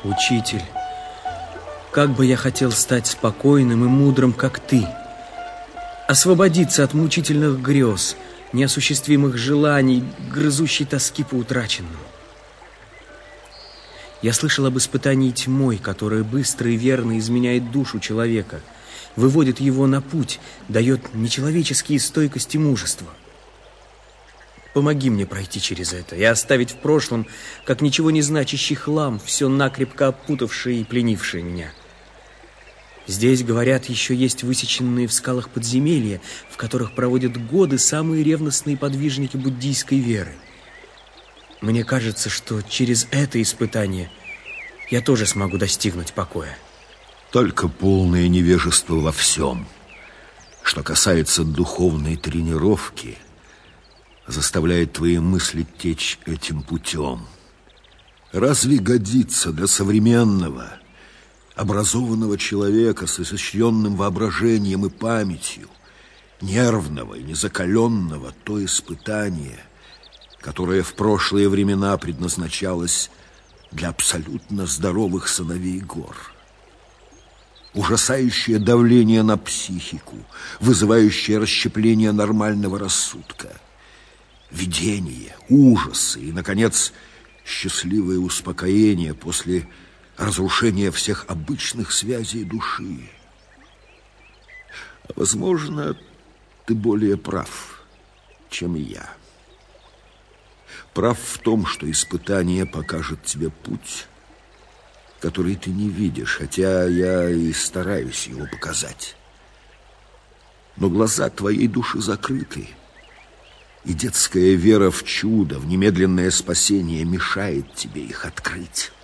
Учитель, как бы я хотел стать спокойным и мудрым, как ты. Освободиться от мучительных грез, неосуществимых желаний, грызущей тоски по утраченному. Я слышал об испытании тьмой, которая быстро и верно изменяет душу человека, выводит его на путь, дает нечеловеческие стойкость и мужество. Помоги мне пройти через это и оставить в прошлом, как ничего не значащий хлам, все накрепко опутавшее и пленившее меня. Здесь, говорят, еще есть высеченные в скалах подземелья, в которых проводят годы самые ревностные подвижники буддийской веры. Мне кажется, что через это испытание я тоже смогу достигнуть покоя. Только полное невежество во всем, что касается духовной тренировки, заставляет твои мысли течь этим путем. Разве годится для современного, образованного человека с изощренным воображением и памятью, нервного и незакаленного, то испытание, которое в прошлые времена предназначалось для абсолютно здоровых сыновей гор? Ужасающее давление на психику, вызывающее расщепление нормального рассудка, видение, ужасы и, наконец, счастливое успокоение после разрушения всех обычных связей души. Возможно, ты более прав, чем я. Прав в том, что испытание покажет тебе путь, который ты не видишь, хотя я и стараюсь его показать. Но глаза твоей души закрыты, и детская вера в чудо, в немедленное спасение мешает тебе их открыть.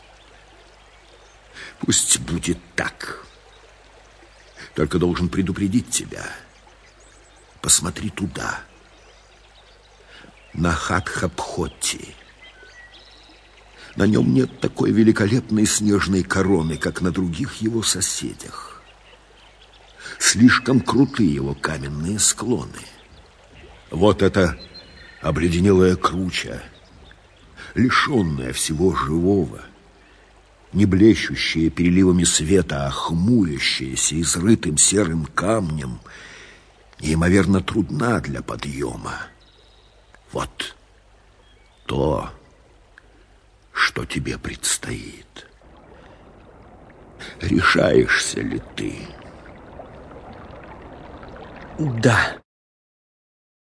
Пусть будет так. Только должен предупредить тебя. Посмотри туда, на Хатхабхотти. На нем нет такой великолепной снежной короны, как на других его соседях. Слишком круты его каменные склоны. Вот это обледенелая круча, лишенная всего живого, не блещущая переливами света, а хмурящаяся изрытым серым камнем, неимоверно трудна для подъема. Вот то, что тебе предстоит. Решаешься ли ты? Да.